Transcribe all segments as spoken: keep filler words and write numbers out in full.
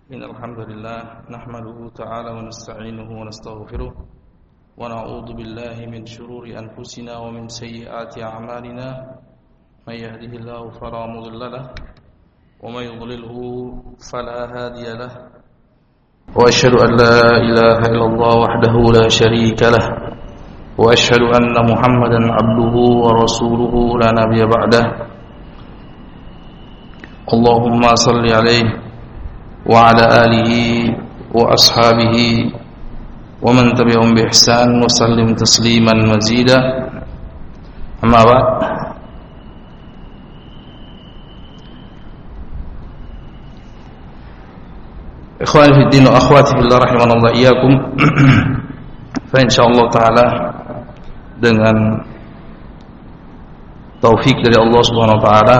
إن الحمد لله نحمده تعالى ونستعينه ونستغفره ونعوذ بالله من شرور أنفسنا ومن سيئات أعمالنا من يهده الله فلا مضل له ومن يضلله فلا هادي له وأشهد أن لا إله إلا الله وحده لا شريك له وأشهد أن محمدا عبده ورسوله لا نبي بعده اللهم صل عليه وعلى آله وأصحابه ومن تبعهم بإحسان وسلم تسليما مزيدا أما بعد إخواني في الدين وأخواتي في الله رحمنا الله إياكم فإنشاء الله تعالى dengan taufik dari Allah Subhanahu wa taala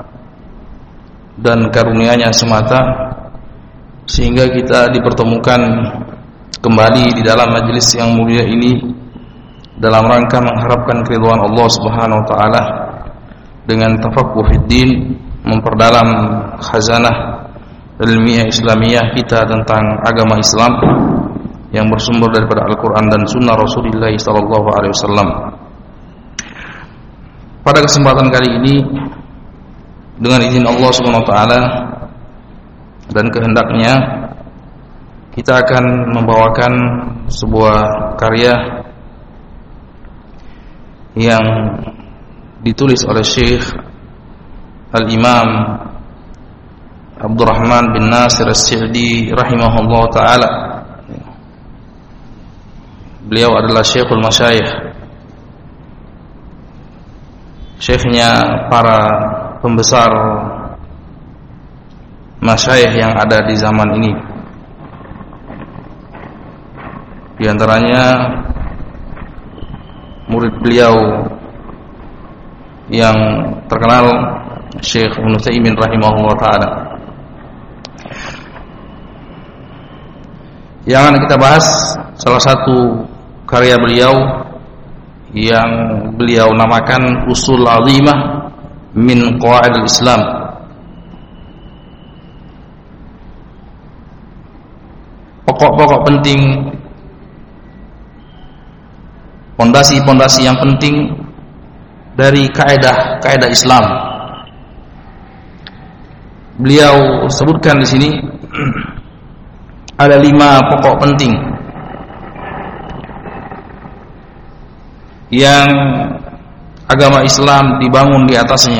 dan karunia-Nya semata sehingga kita dipertemukan kembali di dalam majelis yang mulia ini dalam rangka mengharapkan keridhaan Allah Subhanahu wa taala dengan tafaqquh fid din, memperdalam khazanah ilmiah Islamiyah kita tentang agama Islam yang bersumber daripada Al-Qur'an dan sunnah Rasulullah sallallahu alaihi wasallam. Pada kesempatan kali ini dengan izin Allah Subhanahu wa taala dan kehendaknya kita akan membawakan sebuah karya yang ditulis oleh Syekh Al-Imam Abdurrahman bin Nasir As-Sa'di rahimahullah ta'ala. Beliau adalah Syekhul Masyayikh, syekhnya para pembesar masyayikh yang ada di zaman ini. Di antaranya murid beliau yang terkenal Syekh Ibnu Utsaimin rahimahullah ta'ala. Yang akan kita bahas salah satu karya beliau yang beliau namakan Usul Azimah min Qawaidil Islam. Pokok-pokok penting, pondasi-pondasi yang penting dari kaidah-kaidah Islam. Beliau sebutkan di sini ada lima pokok penting yang agama Islam dibangun di atasnya.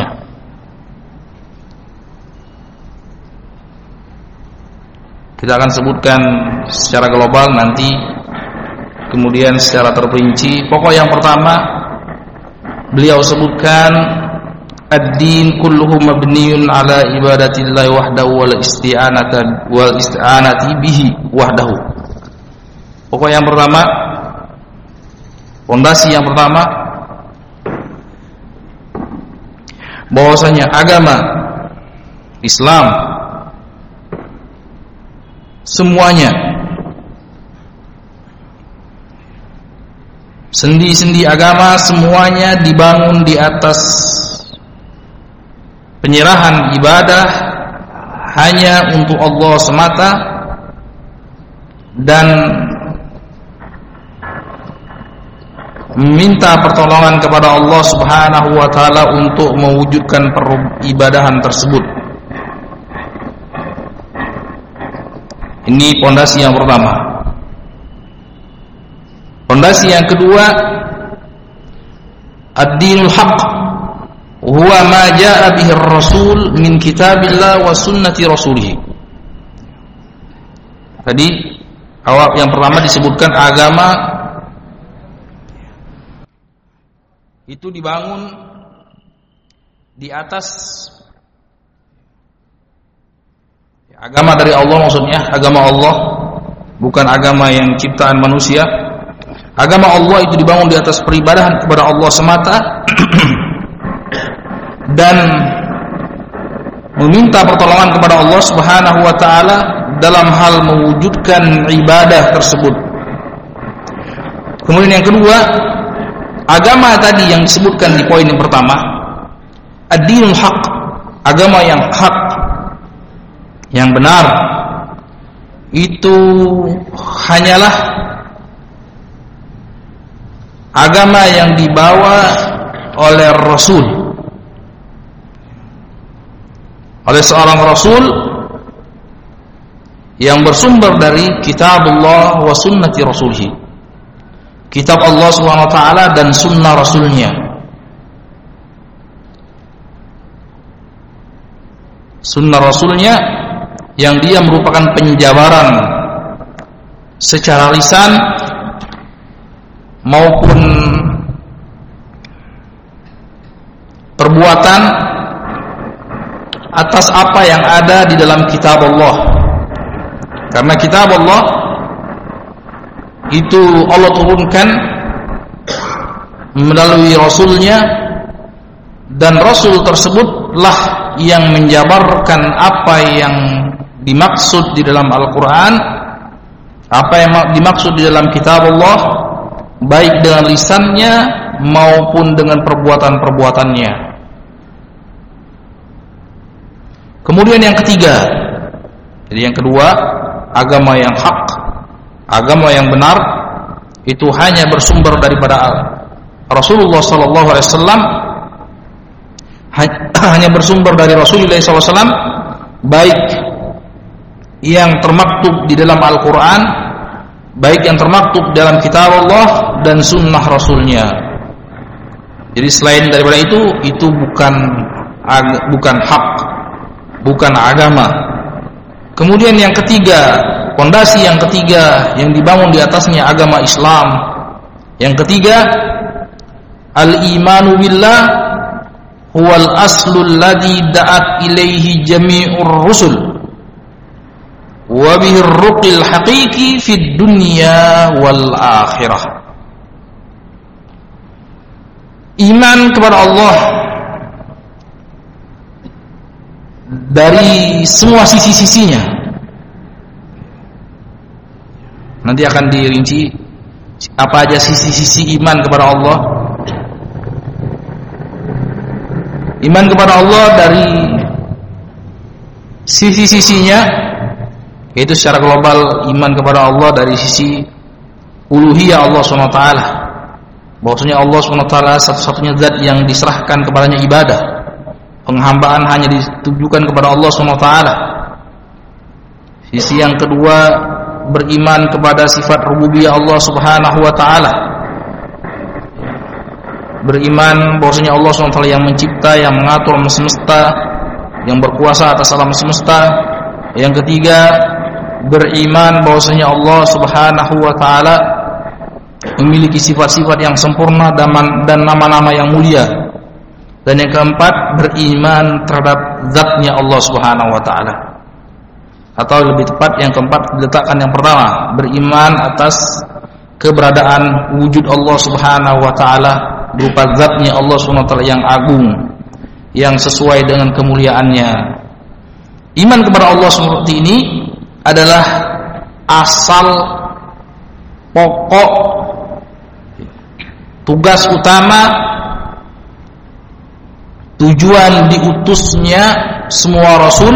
Kita akan sebutkan secara global nanti, kemudian secara terperinci. Pokok yang pertama beliau sebutkan ad-din kulluhu mabniun ala ibadatillahi wahdahu wal isti'anati wal isti'anati bihi wahdahu. Pokok yang pertama, fondasi yang pertama, bahwasanya agama Islam semuanya, sendi-sendi agama semuanya dibangun di atas penyerahan ibadah hanya untuk Allah semata dan meminta pertolongan kepada Allah Subhanahu wa taala untuk mewujudkan peribadahan tersebut. Ini pondasi yang pertama. Pondasi yang kedua, ad-dinul haqq huwa ma jaa bihi ar-rasul min kitabillah wa sunnati rasulih. Tadi awal yang pertama disebutkan agama itu dibangun di atas agama dari Allah, maksudnya agama Allah, bukan agama yang ciptaan manusia. Agama Allah itu dibangun di atas peribadahan kepada Allah semata dan meminta pertolongan kepada Allah Subhanahu wa taala dalam hal mewujudkan ibadah tersebut. Kemudian yang kedua, agama tadi yang disebutkan di poin yang pertama, ad-dinul haq, agama yang hak, yang benar, itu hanyalah agama yang dibawa oleh Rasul, oleh seorang Rasul yang bersumber dari kitabullah wa sunnati rasulih, kitab Allah subhanahu wa ta'ala dan sunnah Rasulnya. Sunnah Rasulnya yang dia merupakan penjabaran secara lisan maupun perbuatan atas apa yang ada di dalam kitab Allah. Karena kitab Allah itu Allah turunkan melalui Rasulnya, dan Rasul tersebutlah yang menjabarkan apa yang dimaksud di dalam Al-Quran, apa yang dimaksud di dalam kitab Allah, baik dengan lisannya maupun dengan perbuatan-perbuatannya. Kemudian yang ketiga, jadi yang kedua, agama yang hak, agama yang benar itu hanya bersumber daripada Rasulullah sallallahu alaihi wasallam, hanya bersumber dari Rasulullah sallallahu alaihi wasallam, baik yang termaktub di dalam Al-Quran, baik yang termaktub dalam kitab Allah dan sunnah Rasulnya. Jadi selain daripada itu, itu bukan bukan hak, bukan agama. Kemudian yang ketiga, fondasi yang ketiga yang dibangun di atasnya agama Islam, yang ketiga, al-imanu billah huwal aslul ladzi da'at ilaihi jami'ur rusul wa bihi ar-ruqil haqiqi fid dunya wal akhirah. Iman kepada Allah dari semua sisi-sisinya. Nanti akan dirinci apa aja sisi-sisi iman kepada Allah. Iman kepada Allah dari sisi-sisinya, yaitu secara global iman kepada Allah dari sisi uluhiyah Allah subhanahu wa taala, bahwasanya Allah subhanahu wa taala satu-satunya zat yang diserahkan kepadanya ibadah, penghambaan hanya ditujukan kepada Allah subhanahu wa taala. Sisi yang kedua, beriman kepada sifat rububiyah Allah subhanahu wa taala, beriman bahwasanya Allah subhanahu wa taala yang mencipta, yang mengatur alam semesta, yang berkuasa atas alam semesta. Yang ketiga, beriman bahwasanya Allah subhanahu wa taala memiliki sifat-sifat yang sempurna dan nama-nama yang mulia. Dan yang keempat, beriman terhadap zatnya Allah subhanahu wa ta'ala. Atau lebih tepat, yang keempat diletakkan yang pertama, beriman atas keberadaan wujud Allah subhanahu wa ta'ala berupa zatnya Allah subhanahu wa ta'ala yang agung, yang sesuai dengan kemuliaannya. Iman kepada Allah seperti ini adalah asal pokok tugas utama, tujuan diutusnya semua rasul,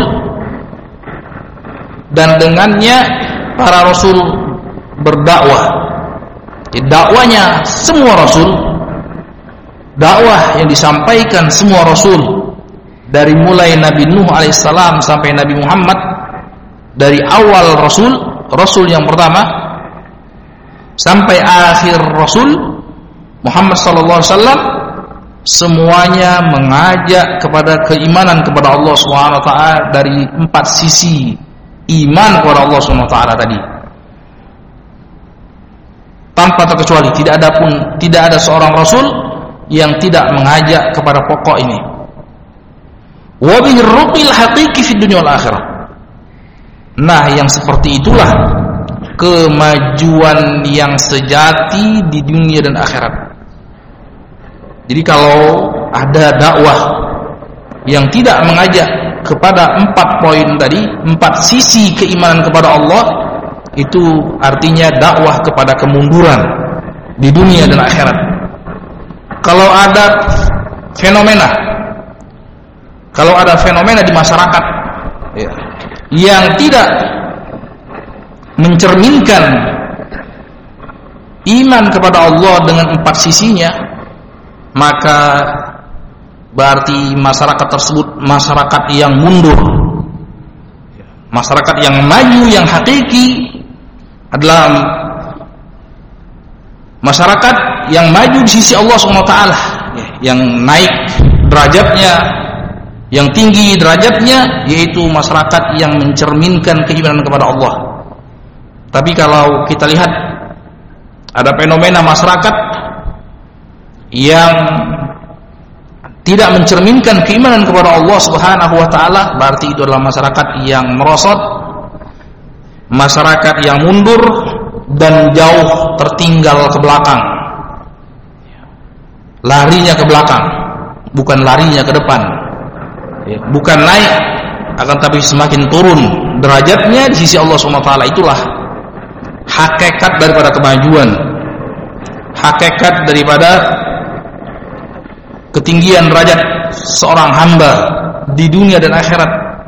dan dengannya para rasul berdakwah. Jadi dakwanya semua rasul, dakwah yang disampaikan semua rasul, dari mulai Nabi Nuh alaihissalam sampai Nabi Muhammad, dari awal rasul, rasul yang pertama sampai akhir rasul Muhammad sallallahu alaihi wasallam, semuanya mengajak kepada keimanan kepada Allah subhanahu wa taala dari empat sisi iman kepada Allah subhanahu wa taala tadi, tanpa terkecuali. Tidak ada pun tidak ada seorang rasul yang tidak mengajak kepada pokok ini. Wa bihi ar-ruqil haqiqi fid dunya wal akhirah. Nah, yang seperti itulah kemajuan yang sejati di dunia dan akhirat. Jadi kalau ada dakwah yang tidak mengajak kepada empat poin tadi, empat sisi keimanan kepada Allah, itu artinya dakwah kepada kemunduran di dunia dan akhirat. Kalau ada fenomena, kalau ada fenomena di masyarakat ya, yang tidak mencerminkan iman kepada Allah dengan empat sisinya, maka berarti masyarakat tersebut masyarakat yang mundur. Masyarakat yang maju yang hakiki adalah masyarakat yang maju di sisi Allah subhanahu wa taala, yang naik derajatnya, yang tinggi derajatnya, yaitu masyarakat yang mencerminkan keimanan kepada Allah. Tapi kalau kita lihat ada fenomena masyarakat yang tidak mencerminkan keimanan kepada Allah Subhanahu wa taala, berarti itu adalah masyarakat yang merosot, masyarakat yang mundur dan jauh tertinggal ke belakang. Larinya ke belakang, bukan larinya ke depan. Bukan naik, akan tapi semakin turun derajatnya di sisi Allah Subhanahu wa taala. Itulah hakikat daripada kemajuan, hakikat daripada ketinggian derajat seorang hamba di dunia dan akhirat,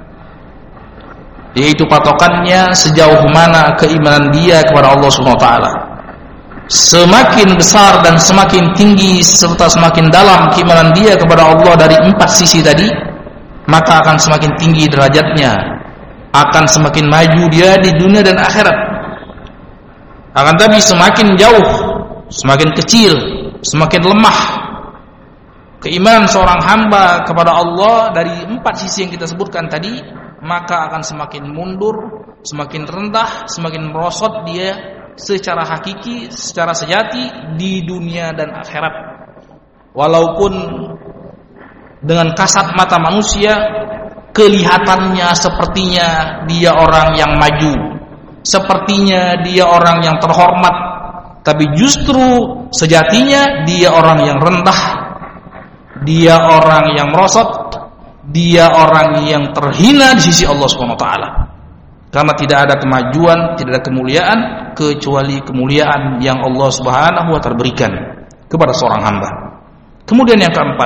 yaitu patokannya sejauh mana keimanan dia kepada Allah Subhanahu wa taala. Semakin besar dan semakin tinggi serta semakin dalam keimanan dia kepada Allah dari empat sisi tadi, maka akan semakin tinggi derajatnya, akan semakin maju dia di dunia dan akhirat. Akan tapi semakin jauh, semakin kecil, semakin lemah keimanan seorang hamba kepada Allah dari empat sisi yang kita sebutkan tadi, maka akan semakin mundur, semakin rendah, semakin merosot dia secara hakiki, secara sejati di dunia dan akhirat. Walaupun dengan kasat mata manusia kelihatannya sepertinya dia orang yang maju, sepertinya dia orang yang terhormat, tapi justru sejatinya dia orang yang rendah, dia orang yang merosot, dia orang yang terhina di sisi Allah Subhanahu wa taala. Karena tidak ada kemajuan, tidak ada kemuliaan kecuali kemuliaan yang Allah Subhanahu wa taala berikan kepada seorang hamba. Kemudian yang keempat,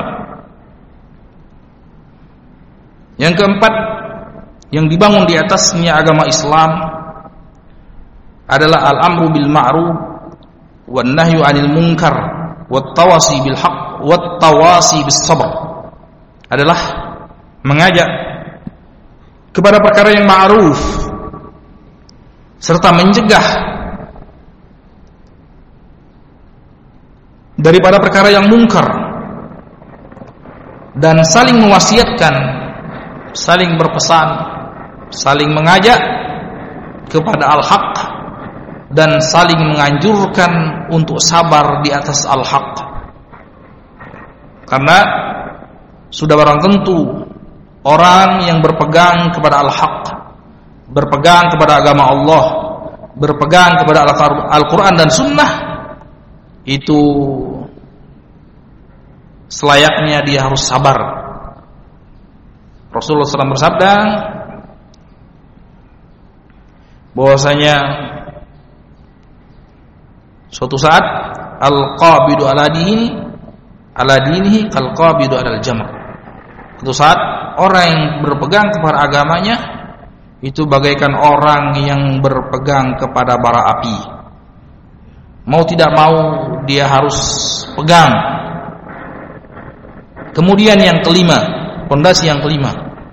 yang keempat yang dibangun di atasnya agama Islam adalah al-amru bil ma'ruf wan nahyu 'anil munkar wat tawasi bil haqq wat tawasi bis sabr. Adalah mengajak kepada perkara yang ma'ruf serta mencegah daripada perkara yang mungkar, dan saling mewasiatkan, saling berpesan, saling mengajak kepada al-haq, dan saling menganjurkan untuk sabar di atas al-haq. Karena sudah barang tentu orang yang berpegang kepada al-haq, berpegang kepada agama Allah, berpegang kepada Al-Quran dan Sunnah, itu selayaknya dia harus sabar. Rasulullah shallallahu alaihi wasallam bersabda bahwasanya suatu saat al-qabidu ala dini ala dinihi kal-qabidu alal jamr. Suatu saat orang yang berpegang kepada agamanya itu bagaikan orang yang berpegang kepada bara api. Mau tidak mau dia harus pegang. Kemudian yang kelima, pondasi yang kelima,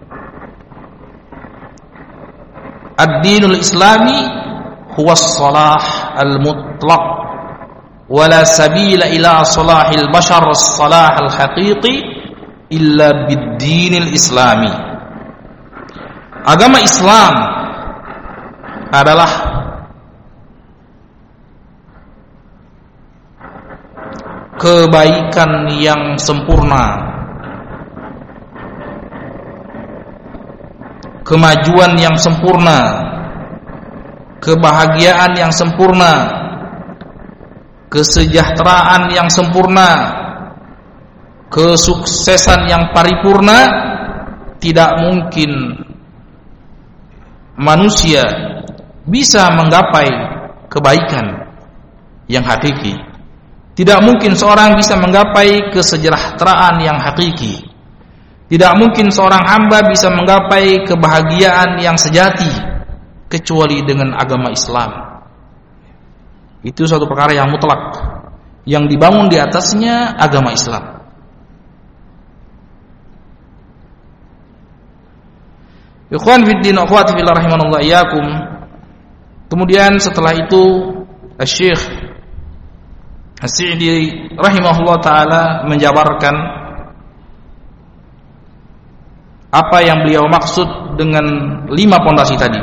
ad-dinul islami huwa as-salah al-mutlaq wala sabila ila salahil bashar as-salah al-haqiqi illa bid-dinil islami. Agama Islam adalah kebaikan yang sempurna, kemajuan yang sempurna, kebahagiaan yang sempurna, kesejahteraan yang sempurna, kesuksesan yang paripurna. Tidak mungkin manusia bisa menggapai kebaikan yang hakiki. Tidak mungkin seorang bisa menggapai kesejahteraan yang hakiki. Tidak mungkin seorang hamba bisa menggapai kebahagiaan yang sejati kecuali dengan agama Islam. Itu suatu perkara yang mutlak, yang dibangun di atasnya agama Islam. Ikhwan fiddin wa akhwati fillah rahimanallah iyyakum. Kemudian setelah itu Syekh As-Sa'di rahimahullah taala menjabarkan apa yang beliau maksud dengan lima pondasi tadi.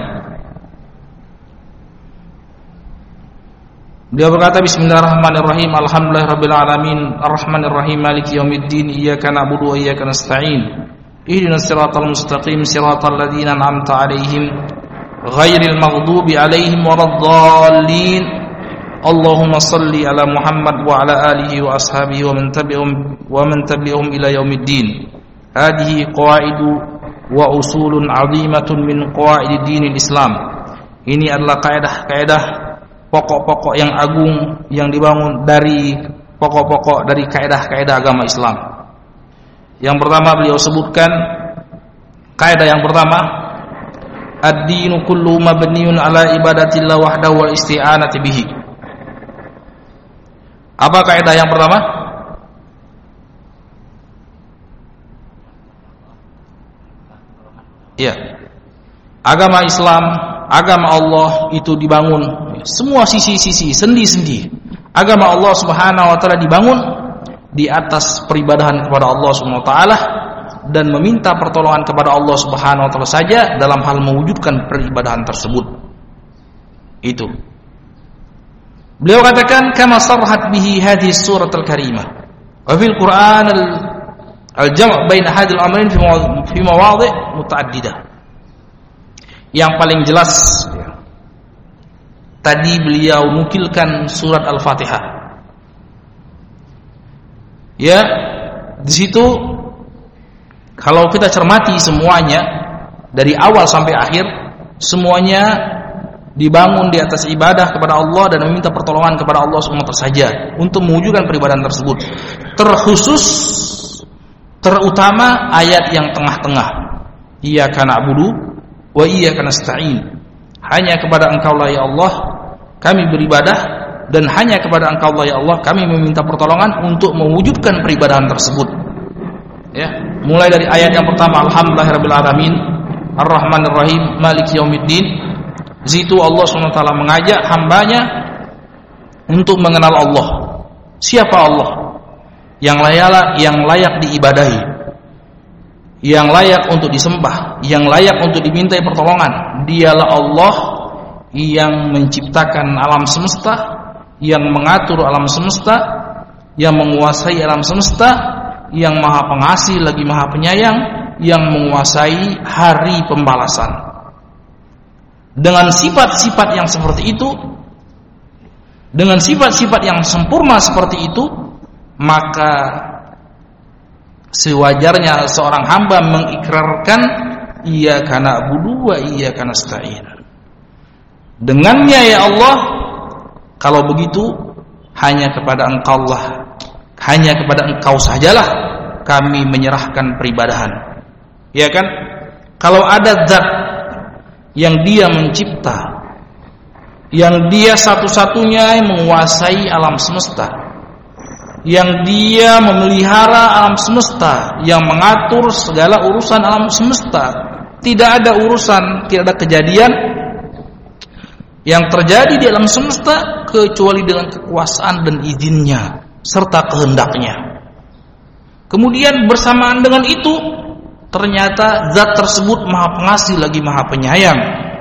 Beliau berkata, Bismillahirrahmanirrahim, Alhamdulillahirabbil alamin, Arrahmanirrahim, Maliki yaumiddin, Iyyaka na'budu wa iyyaka nasta'in. Ihdinas siratal mustaqim, siratal ladzina an'amta 'alaihim, ghairil maghdubi 'alaihim waladdallin. Allahumma shalli ala Muhammad wa ala alihi wa ashabihi wa man tabi'ahum wa man tabi'ahum ila yaumiddin. Hadhihi qawaidu wa usulun 'azimatun min qawaid dinil Islam. Ini adalah kaidah-kaidah pokok-pokok yang agung yang dibangun dari pokok-pokok dari kaidah-kaidah agama Islam. Yang pertama beliau sebutkan kaidah yang pertama, ad-dinu kullu mabniun ala ibadatillah wahdahu wal isti'anati bihi. Apa kaidah yang pertama? Ya. Agama Islam, agama Allah itu dibangun semua sisi-sisi, sendi-sendi. Agama Allah Subhanahu wa taala dibangun di atas peribadahan kepada Allah Subhanahu wa taala dan meminta pertolongan kepada Allah Subhanahu wa taala saja dalam hal mewujudkan peribadahan tersebut. Itu. Beliau katakan kama sarhat bihi hadhihi suratul karimah. Wa fil Qur'an al-jam' baina hadhil amrayn fi mawadhi' mutaaddidah. Yang paling jelas tadi beliau nukilkan surat Al-Fatihah. Ya, di situ kalau kita cermati semuanya dari awal sampai akhir, semuanya dibangun di atas ibadah kepada Allah dan meminta pertolongan kepada Allah subhanahu wa taala saja untuk mewujudkan peribadahan tersebut. Terkhusus, terutama ayat yang tengah-tengah. Iyyaka na'budu wa iyyaka nasta'in. Hanya kepada Engkau-lah ya Allah kami beribadah, dan hanya kepada Engkau ya Allah kami meminta pertolongan untuk mewujudkan peribadahan tersebut. Ya, mulai dari ayat yang pertama, Alhamdulillahirabbil alamin, Arrahmanirrahim, Maliki yaumiddin. Di situ Allah subhanahu wa taala mengajak hambanya untuk mengenal Allah. Siapa Allah? Yang layak yang layak diibadahi, yang layak untuk disembah, yang layak untuk dimintai pertolongan. Dialah Allah yang menciptakan alam semesta, yang mengatur alam semesta, yang menguasai alam semesta, yang maha pengasih lagi maha penyayang, yang menguasai hari pembalasan. Dengan sifat-sifat yang seperti itu, dengan sifat-sifat yang sempurna seperti itu, maka sewajarnya seorang hamba mengikrarkan iyyaka na'budu wa iyyaka nasta'in. Dengannya ya Allah, kalau begitu hanya kepada Engkau lah, hanya kepada Engkau sajalah kami menyerahkan peribadahan. Ya kan? Kalau ada zat yang dia mencipta, yang dia satu-satunya yang menguasai alam semesta, yang dia memelihara alam semesta, yang mengatur segala urusan alam semesta, tidak ada urusan, tidak ada kejadian yang terjadi di alam semesta kecuali dengan kekuasaan dan izinnya serta kehendaknya. Kemudian bersamaan dengan itu ternyata zat tersebut maha pengasih lagi maha penyayang.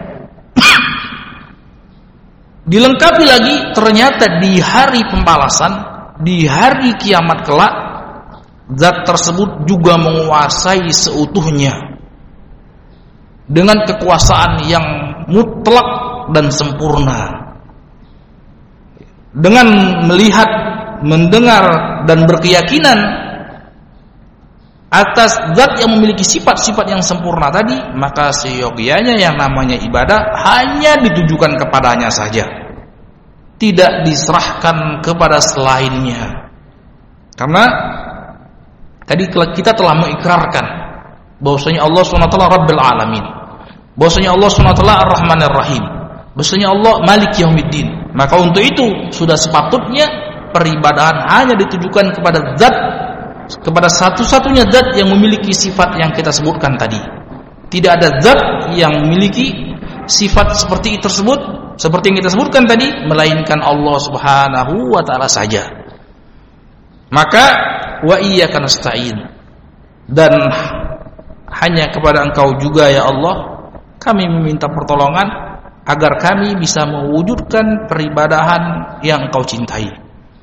Dilengkapi lagi ternyata di hari pembalasan, di hari kiamat kelak, zat tersebut juga menguasai seutuhnya dengan kekuasaan yang mutlak dan sempurna. Dengan melihat, mendengar dan berkeyakinan atas zat yang memiliki sifat-sifat yang sempurna tadi, maka seyogianya yang namanya ibadah hanya ditujukan kepadanya saja, tidak diserahkan kepada selainnya. Karena tadi kita telah mengikrarkan bahwasanya Allah subhanahu wa taala Rabbul Alamin, bahwasanya Allah Subhanahu wa taala Ar-Rahmanir Rahim, bahwasanya Allah Malik Yaumiddin. Maka untuk itu sudah sepatutnya peribadahan hanya ditujukan kepada zat, kepada satu-satunya zat yang memiliki sifat yang kita sebutkan tadi. Tidak ada zat yang memiliki sifat seperti itu tersebut, seperti yang kita sebutkan tadi, melainkan Allah Subhanahu wa taala saja. Maka wa iyyaka nasta'in, dan hanya kepada Engkau juga ya Allah kami meminta pertolongan agar kami bisa mewujudkan peribadahan yang Engkau cintai.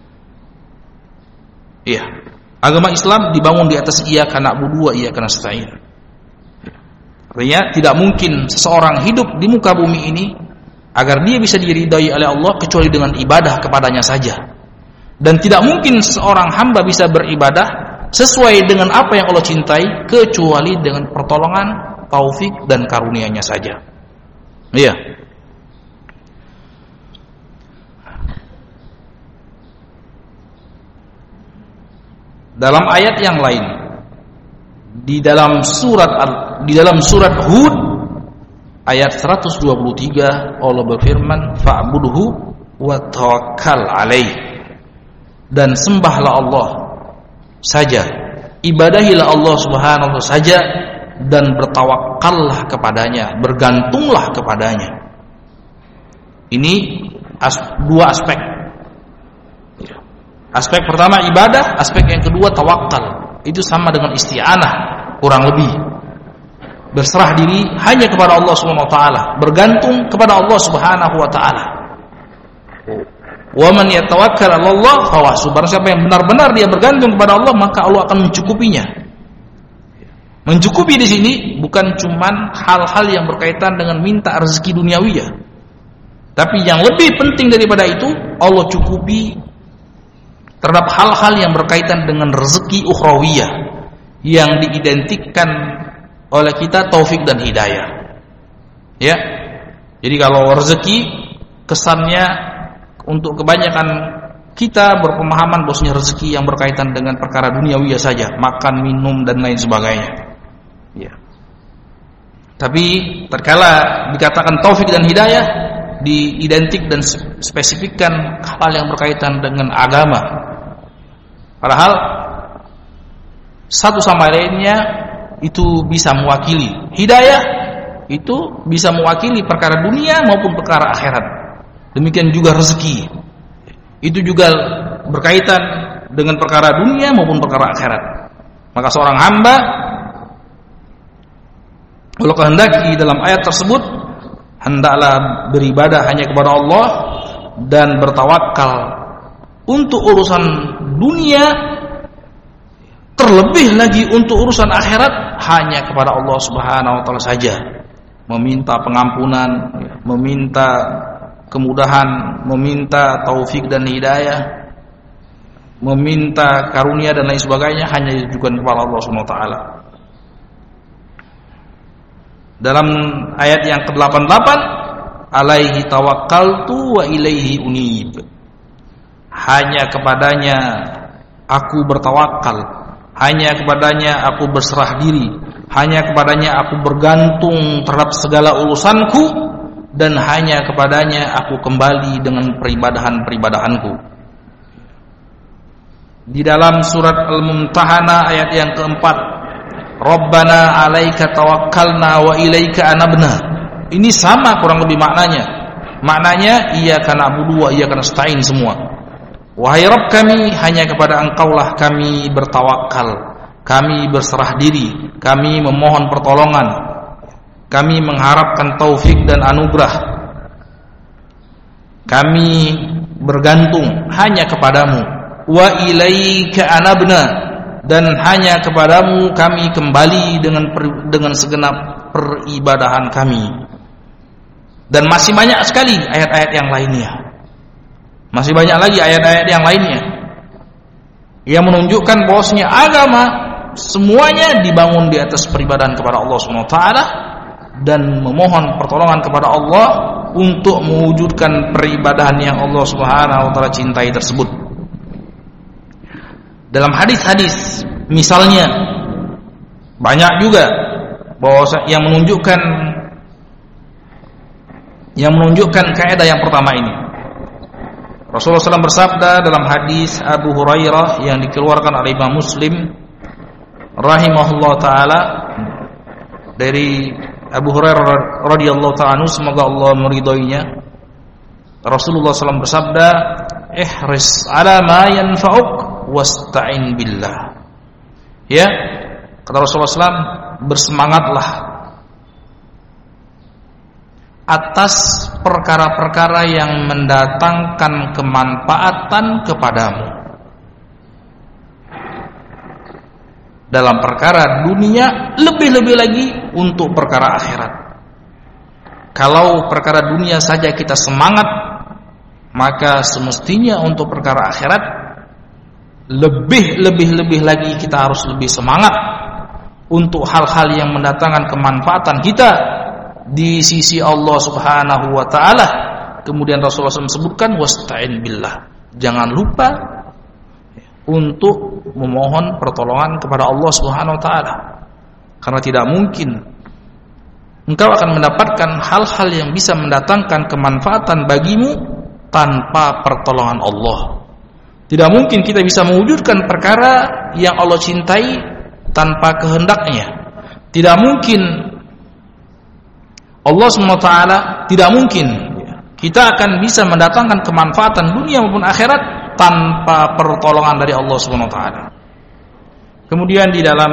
Iya, agama Islam dibangun di atas iyyaka na'budu wa iyyaka nasta'in. Artinya tidak mungkin seseorang hidup di muka bumi ini agar dia bisa diridhai oleh Allah kecuali dengan ibadah kepadanya saja. Dan tidak mungkin seorang hamba bisa beribadah sesuai dengan apa yang Allah cintai kecuali dengan pertolongan, taufik dan karunia-Nya saja. Iya. Dalam ayat yang lain, di dalam surat di dalam surat Hud ayat seratus dua puluh tiga, Allah berfirman, fa'budhu wa tawakkal alaih, dan sembahlah Allah saja, ibadahilah Allah Subhanahu wa taala saja, dan bertawakallah kepadanya, bergantunglah kepadanya. Ini as, dua aspek. Aspek pertama ibadah, aspek yang kedua tawakal. Itu sama dengan isti'anah kurang lebih. Berserah diri hanya kepada Allah Subhanahu wa taala, bergantung kepada Allah Subhanahu wa taala. Wa man yatawakkal 'ala Allah fa huwa hasbuh. Barang siapa yang benar-benar dia bergantung kepada Allah, maka Allah akan mencukupinya. Mencukupi di sini bukan cuman hal-hal yang berkaitan dengan minta rezeki duniawiyah. Tapi yang lebih penting daripada itu, Allah cukupi terhadap hal-hal yang berkaitan dengan rezeki ukhrawiyah yang diidentikan oleh kita taufik dan hidayah. Ya. Jadi kalau rezeki kesannya untuk kebanyakan kita berpemahaman bahwasanya rezeki yang berkaitan dengan perkara duniawiyah saja, makan, minum dan lain sebagainya. Ya. Tapi terkala dikatakan taufik dan hidayah, diidentik dan spesifikkan hal yang berkaitan dengan agama. Padahal satu sama lainnya itu bisa mewakili. Hidayah itu bisa mewakili perkara dunia maupun perkara akhirat. Demikian juga rezeki. Itu juga berkaitan dengan perkara dunia maupun perkara akhirat. Maka seorang hamba kalau kehendaki dalam ayat tersebut hendaklah beribadah hanya kepada Allah dan bertawakal untuk urusan dunia, terlebih lagi untuk urusan akhirat hanya kepada Allah Subhanahu wa taala saja. Meminta pengampunan, meminta kemudahan, meminta taufik dan hidayah, meminta karunia dan lain sebagainya hanya ditujukan kepada Allah Subhanahu wa taala. Dalam ayat yang ke delapan puluh delapan, alaihi tawakkaltu wa ilaihi unib. Hanya kepadanya aku bertawakal, hanya kepadanya aku berserah diri, hanya kepadanya aku bergantung terhadap segala urusanku, dan hanya kepadanya aku kembali dengan peribadahan-peribadahanku. Di dalam surat Al-Mumtahanah ayat yang keempat, Rabbana alaika tawakkalna wa ilaika anabna. Ini sama kurang lebih maknanya. Maknanya iyyaka na'budu wa iyyaka nasta'in semua. Wahai Rabb kami, hanya kepada Engkaulah kami bertawakal, kami berserah diri, kami memohon pertolongan, kami mengharapkan taufik dan anugerah, kami bergantung hanya kepadamu. Wa ilaika anabna, dan hanya kepadamu kami kembali dengan per, dengan segenap peribadahan kami. Dan masih banyak sekali ayat-ayat yang lainnya. Masih banyak lagi ayat-ayat yang lainnya yang menunjukkan bahwasanya agama semuanya dibangun di atas peribadahan kepada Allah Subhanahu wa taala dan memohon pertolongan kepada Allah untuk mewujudkan peribadahan yang Allah Subhanahu wa taala cintai tersebut. Dalam hadis-hadis misalnya banyak juga bahwa yang menunjukkan yang menunjukkan kaidah yang pertama ini. Rasulullah shallallahu alaihi wasallam bersabda dalam hadis Abu Hurairah yang dikeluarkan oleh Imam Muslim rahimahullah taala, dari Abu Hurairah radhiyallahu ta'ala, semoga Allah meridhoinya. Rasulullah shallallahu alaihi wasallam bersabda, ihris ala ma yanfa'uk wasta'in billah. Ya, kata Rasulullah shallallahu alaihi wasallam, bersemangatlah atas perkara-perkara yang mendatangkan kemanfaatan kepadamu dalam perkara dunia, lebih-lebih lagi untuk perkara akhirat. Kalau perkara dunia saja kita semangat, maka semestinya untuk perkara akhirat lebih-lebih-lebih lagi kita harus lebih semangat untuk hal-hal yang mendatangkan kemanfaatan kita di sisi Allah Subhanahu wa taala. Kemudian Rasulullah shallallahu alaihi wasallam sebutkan wasta'in billah. Jangan lupa untuk memohon pertolongan kepada Allah Subhanahu wa taala. Karena tidak mungkin engkau akan mendapatkan hal-hal yang bisa mendatangkan kemanfaatan bagimu tanpa pertolongan Allah. Tidak mungkin kita bisa mewujudkan perkara yang Allah cintai tanpa kehendaknya. Tidak mungkin Allah subhanahu wa taala, tidak mungkin kita akan bisa mendatangkan kemanfaatan dunia maupun akhirat tanpa pertolongan dari Allah subhanahu wa taala. Kemudian di dalam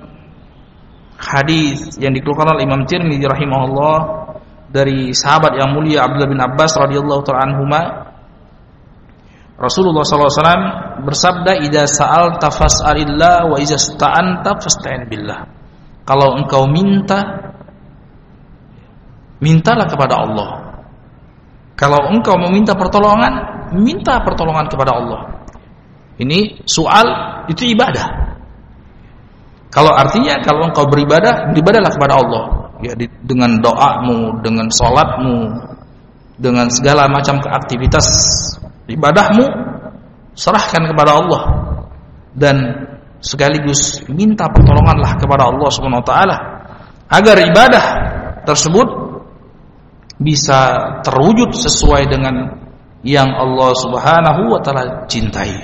hadis yang dikeluarkan oleh Imam Tirmidzi rahimahullah dari sahabat yang mulia Abdullah bin Abbas radhiyallahu ta'ala anhuma, Rasulullah sallallahu alaihi wasallam bersabda, "Idza sa'alta fas'alillah wa idza sta'anta fasta'in billah." Kalau engkau minta, mintalah kepada Allah. Kalau engkau meminta pertolongan, minta pertolongan kepada Allah. Ini soal, itu ibadah. Kalau artinya kalau engkau beribadah, beribadahlah kepada Allah. Ya, di, dengan doamu, dengan sholatmu, dengan segala macam aktivitas ibadahmu, serahkan kepada Allah dan sekaligus minta pertolonganlah kepada Allah Subhanahu wa taala agar ibadah tersebut bisa terwujud sesuai dengan yang Allah Subhanahu wa taala cintai.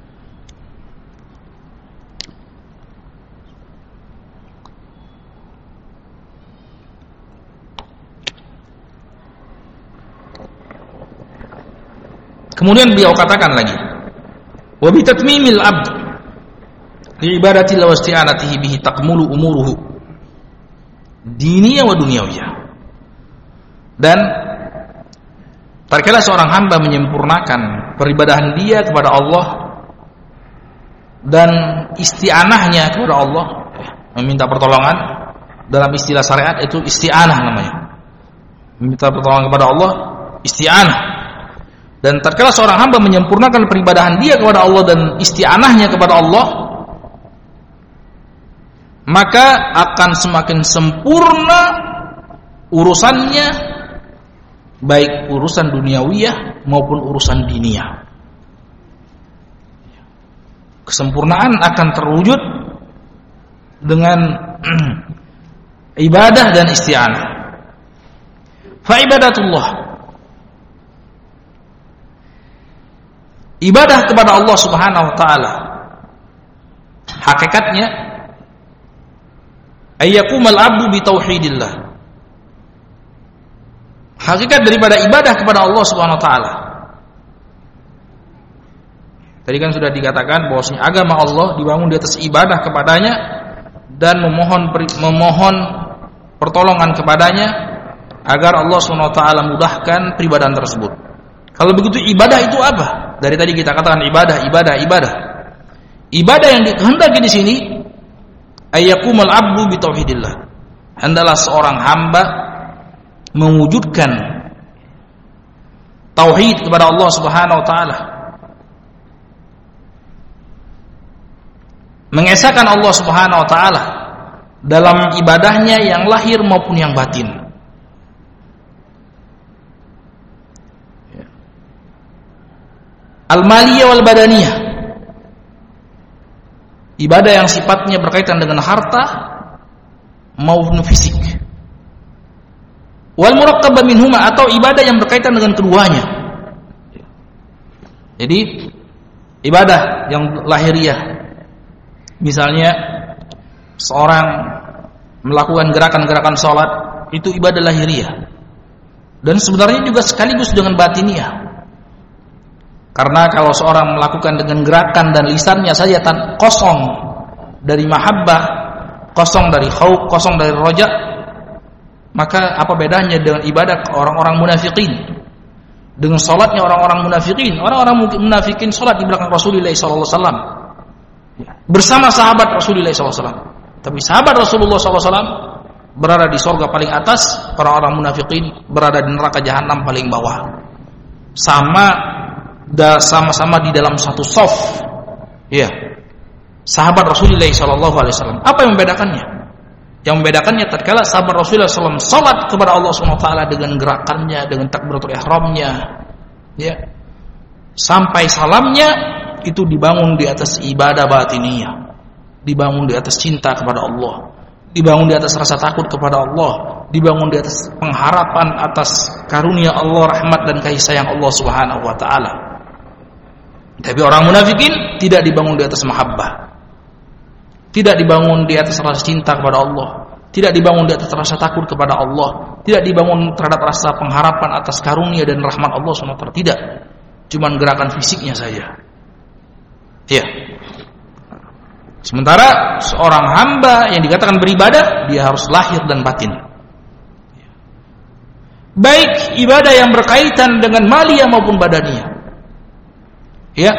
Kemudian beliau katakan lagi, wa bi tatmimil abd li ibadati wa isti'anatihi bihi takmulu umuruhu diniyah wa dunyawiyah. Dan tatkala seorang hamba menyempurnakan peribadahan dia kepada Allah dan isti'anahnya kepada Allah, meminta pertolongan, dalam istilah syariat itu isti'anah namanya, meminta pertolongan kepada Allah, isti'anah. Dan tatkala seorang hamba menyempurnakan peribadahan dia kepada Allah dan isti'anahnya kepada Allah, maka akan semakin sempurna urusannya, baik urusan duniawiyah maupun urusan diniyah. Kesempurnaan akan terwujud dengan ibadah dan isti'anah. Fa ibadatullah, ibadah kepada Allah Subhanahu wa taala, hakikatnya ayyaqumal abdu bi tauhidillah. Hakikat daripada ibadah kepada Allah Subhanahu wa taala, tadi kan sudah dikatakan bahwasanya agama Allah dibangun di atas ibadah kepadanya dan memohon memohon pertolongan kepadanya agar Allah Subhanahu wa taala mudahkan peribadahan tersebut. Kalau begitu ibadah itu apa? Dari tadi kita katakan ibadah, ibadah, ibadah. Ibadah yang dikehendaki di sini ayyaqumal abdu bi tauhidillah. Hendaklah seorang hamba mewujudkan tauhid kepada Allah Subhanahu wa taala. Mengesahkan Allah Subhanahu wa taala dalam ibadahnya yang lahir maupun yang batin. Al-maliyah wal badaniyah, ibadah yang sifatnya berkaitan dengan harta maupun fisik. wal murakkabah minhuma, atau ibadah yang berkaitan dengan keduanya. Jadi ibadah yang lahiriah, misalnya seorang melakukan gerakan-gerakan sholat, itu ibadah lahiriah, dan sebenarnya juga sekaligus dengan batiniah. Karena kalau seorang melakukan dengan gerakan dan lisannya saja tan kosong dari mahabbah, kosong dari khauf, kosong dari roja, maka apa bedanya dengan ibadah orang-orang munafikin? Dengan salatnya orang-orang munafikin. Orang-orang munafikin salat di belakang Rasulullah sallallahu alaihi wasallam bersama sahabat Rasulullah sallallahu alaihi wasallam. Tapi sahabat Rasulullah sallallahu alaihi wasallam berada di surga paling atas, orang-orang munafikin berada di neraka jahanam paling bawah. Sama sama-sama di dalam satu shaf. Ya. Sahabat Rasulullah sallallahu alaihi wasallam. Apa yang membedakannya? Yang membedakannya tatkala sahabat Rasulullah sallallahu alaihi wasallam salat kepada Allah Subhanahu wa taala dengan gerakannya, dengan takbiratul ihramnya, ya. Sampai salamnya itu dibangun di atas ibadah batiniyah, dibangun di atas cinta kepada Allah, dibangun di atas rasa takut kepada Allah, dibangun di atas pengharapan atas karunia Allah, rahmat dan kasih sayang Allah Subhanahu wa taala. Tapi orang munafikin tidak dibangun di atas mahabbah, tidak dibangun di atas rasa cinta kepada Allah, tidak dibangun di atas rasa takut kepada Allah, tidak dibangun terhadap rasa pengharapan atas karunia dan rahmat Allah subhanahu wa taala. Tidak, cuman gerakan fisiknya saja. Ya. Sementara seorang hamba yang dikatakan beribadah, dia harus lahir dan batin. Baik ibadah yang berkaitan dengan maliyah maupun badaniyah. Ya.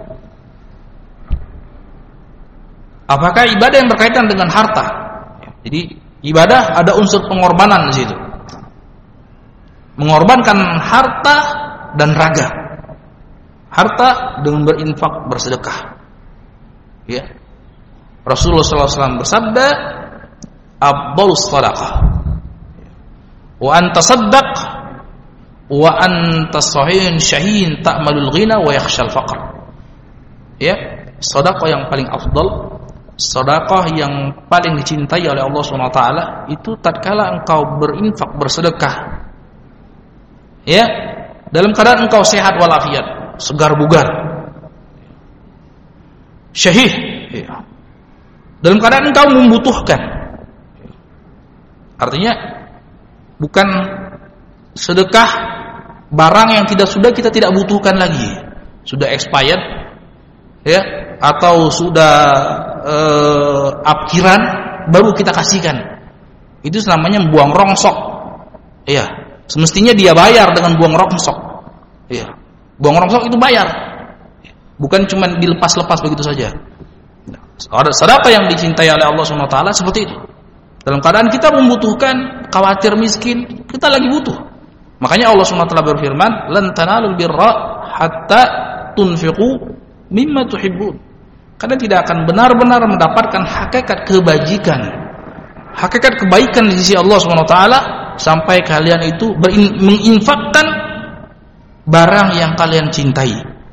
Apakah ibadah yang berkaitan dengan harta? Jadi ibadah ada unsur pengorbanan di situ. Mengorbankan harta dan raga. Harta dengan berinfak, bersedekah. Ya. Rasulullah sallallahu alaihi wasallam bersabda, "Afdhalus shadaqah wa anta saddaq wa anta sahin syahin ta'malul ghina wa yakhshal faqr." Ya, sedekah yang paling afdal, sedekah yang paling dicintai oleh Allah Subhanahu wa taala itu tatkala engkau berinfak, bersedekah. Ya, dalam keadaan engkau sehat walafiat, segar bugar. Syahih, ya. Dalam keadaan engkau membutuhkan. Artinya bukan sedekah barang yang tidak sudah kita tidak butuhkan lagi, sudah expired, ya, atau sudah uh, apkiran baru kita kasihkan. Itu namanya buang rongsok. Ya, semestinya dia bayar dengan buang rongsok. Ya, buang rongsok itu bayar, bukan cuma dilepas-lepas begitu saja. Ada sedekah yang dicintai oleh Allah Subhanahu wa taala seperti itu. Dalam keadaan kita membutuhkan, khawatir miskin, kita lagi butuh. Makanya Allah Subhanahu wa taala berfirman, "Lan tanalul birra hatta tunfiqu mimma tuhibbun." Kalian tidak akan benar-benar mendapatkan hakikat kebajikan, hakikat kebaikan di sisi Allah Subhanahu wa taala sampai kalian itu menginfakkan barang yang kalian cintai.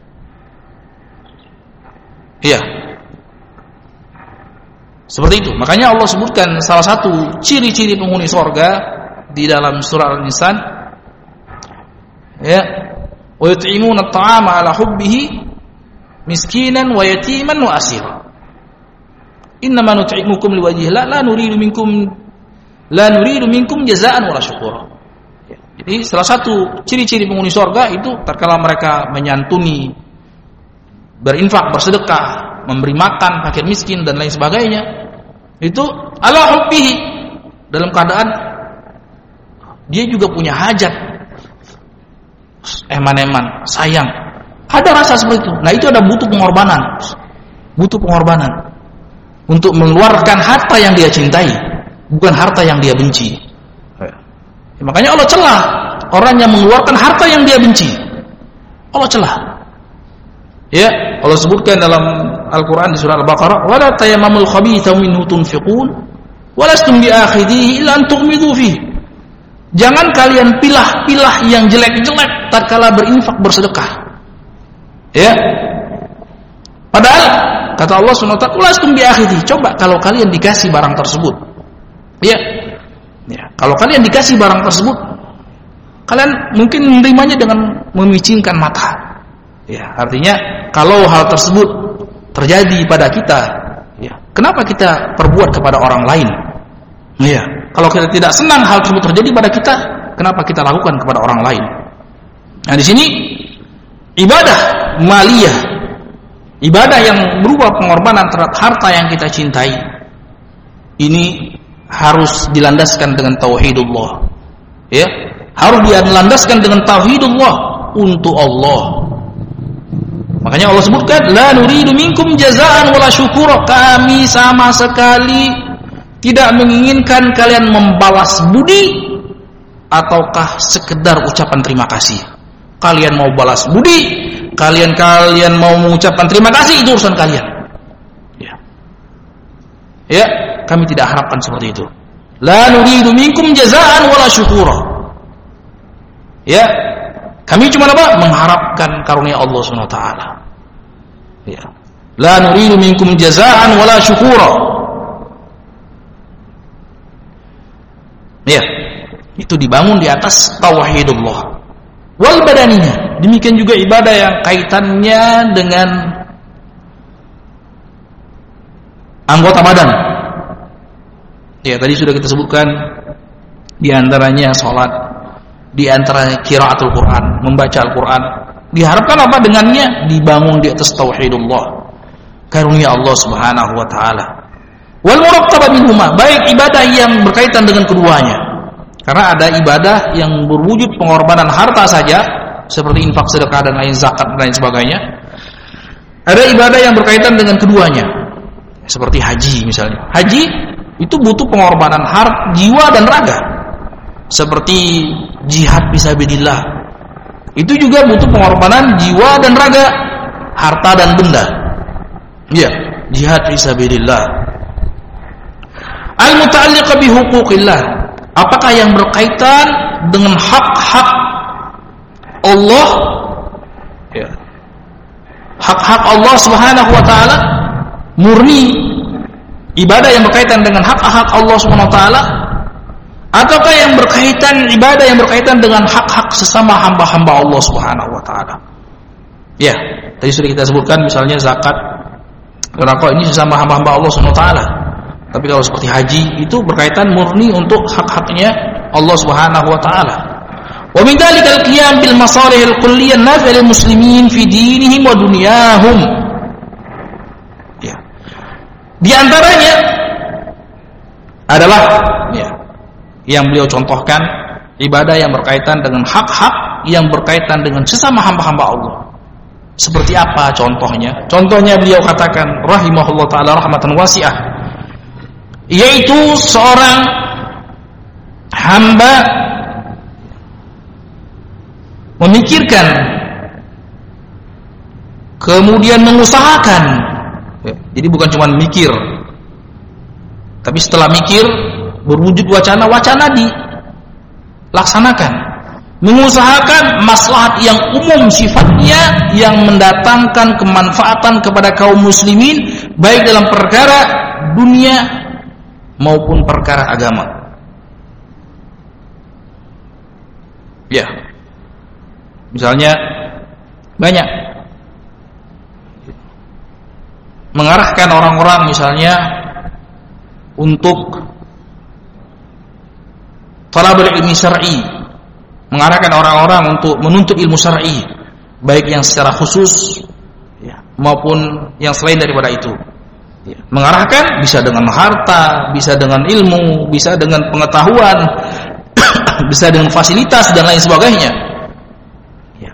Iya. Seperti itu. Makanya Allah sebutkan salah satu ciri-ciri penghuni surga di dalam surah Al-Insan, ya, wa yut'imuna at-ta'ama 'ala hubbihi miskinan wa yatiman wa asira. Innama nut'imukum liwajhi la la nuridu minkum la nuridu minkum jazaa'an wa la syukura. Jadi salah satu ciri-ciri penghuni surga itu tatkala mereka menyantuni, berinfak, bersedekah, memberi makan fakir miskin dan lain sebagainya, itu ala hubbihi, dalam keadaan dia juga punya hajat, eman-eman, sayang, ada rasa seperti itu. Nah, itu ada butuh pengorbanan, butuh pengorbanan untuk mengeluarkan harta yang dia cintai, bukan harta yang dia benci. Ya, makanya Allah celah orang yang mengeluarkan harta yang dia benci. Allah celah. Ya, Allah sebutkan dalam Al-Quran di surah Al-Baqarah, "Wala tayammamul khabitha minhu tunfiqun, walastum bi'akhidhihi illa an tughmidu fihi." Jangan kalian pilah-pilah yang jelek-jelek tatkala berinfak, bersedekah. Ya. Padahal kata Allah Subhanahu wa taala, "Walastum bi'akhidhihi." Coba kalau kalian dikasih barang tersebut. Ya. Ya, kalau kalian dikasih barang tersebut, kalian mungkin menerimanya dengan memicingkan mata. Ya, artinya kalau hal tersebut terjadi pada kita, ya, kenapa kita perbuat kepada orang lain? Ya, kalau kita tidak senang hal tersebut terjadi pada kita, kenapa kita lakukan kepada orang lain? Nah, di sini ibadah maliyah, ibadah yang berupa pengorbanan terhadap harta yang kita cintai, ini harus dilandaskan dengan tauhidullah. Ya, harus dilandaskan dengan tauhidullah untuk Allah. Makanya Allah sebutkan, la nuridu minkum jazaan wala syukura. Kami sama sekali tidak menginginkan kalian membalas budi ataukah sekedar ucapan terima kasih. Kalian mau balas budi, kalian kalian mau mengucapkan terima kasih, itu urusan kalian. Ya, ya, kami tidak harapkan seperti itu. La nuridu minkum jazaan wala syukura. Ya, kami cuma apa? Mengharapkan karunia Allah Subhanahu wa taala. Ya. La nuridu minkum jazaan wala syukura. Ya. Itu dibangun di atas tauhidullah. Wal badaniyah. Demikian juga ibadah yang kaitannya dengan anggota badan. Ya, tadi sudah kita sebutkan di antaranya salat, di antaranya qiraatul Quran, membaca Al-Quran. Diharapkan apa dengannya? Dibangun di atas tauhidullah, karunia Allah Subhanahu wa taala. Wal muraqabah minhuma, baik ibadah yang berkaitan dengan keduanya. Karena ada ibadah yang berwujud pengorbanan harta saja, seperti infak, sedekah dan lain zakat dan lain sebagainya. Ada ibadah yang berkaitan dengan keduanya, seperti haji misalnya. Haji itu butuh pengorbanan harta, jiwa dan raga. Seperti jihad fisabilillah, itu juga butuh pengorbanan jiwa dan raga, harta dan benda. Ya, jihad fisabilillah. Al-muta'alliqa bi huquqillah, apakah yang berkaitan dengan hak-hak Allah, ya, hak-hak Allah Subhanahu wa taala, murni ibadah yang berkaitan dengan hak-hak Allah Subhanahu wa taala, ataukah yang berkaitan ibadah yang berkaitan dengan hak-hak sesama hamba-hamba Allah Subhanahu wa taala. Ya, tadi sudah kita sebutkan misalnya zakat, karena kok ini sesama hamba-hamba Allah Subhanahu wa taala. Tapi kalau seperti haji itu berkaitan murni untuk hak-haknya Allah Subhanahu wa taala. Wa min dzalikal qiyam bil masalihil kulliyah nafi'il muslimin fi dinihim wa dunyahum. Ya. Di antaranya adalah ya, yang beliau contohkan ibadah yang berkaitan dengan hak-hak yang berkaitan dengan sesama hamba-hamba Allah. Seperti apa contohnya? Contohnya beliau katakan rahimahullah taala rahmatan wasi'ah, yaitu seorang hamba memikirkan kemudian mengusahakan. Jadi bukan cuma mikir, tapi setelah mikir berwujud wacana, wacana dilaksanakan, mengusahakan maslahat yang umum sifatnya yang mendatangkan kemanfaatan kepada kaum muslimin baik dalam perkara dunia maupun perkara agama. Ya, misalnya banyak mengarahkan orang-orang misalnya untuk talabul ilmi syar'i, mengarahkan orang-orang untuk menuntut ilmu syar'i, baik yang secara khusus ya, maupun yang selain daripada itu. Ya, mengarahkan bisa dengan harta, bisa dengan ilmu, bisa dengan pengetahuan, bisa dengan fasilitas dan lain sebagainya. Ya.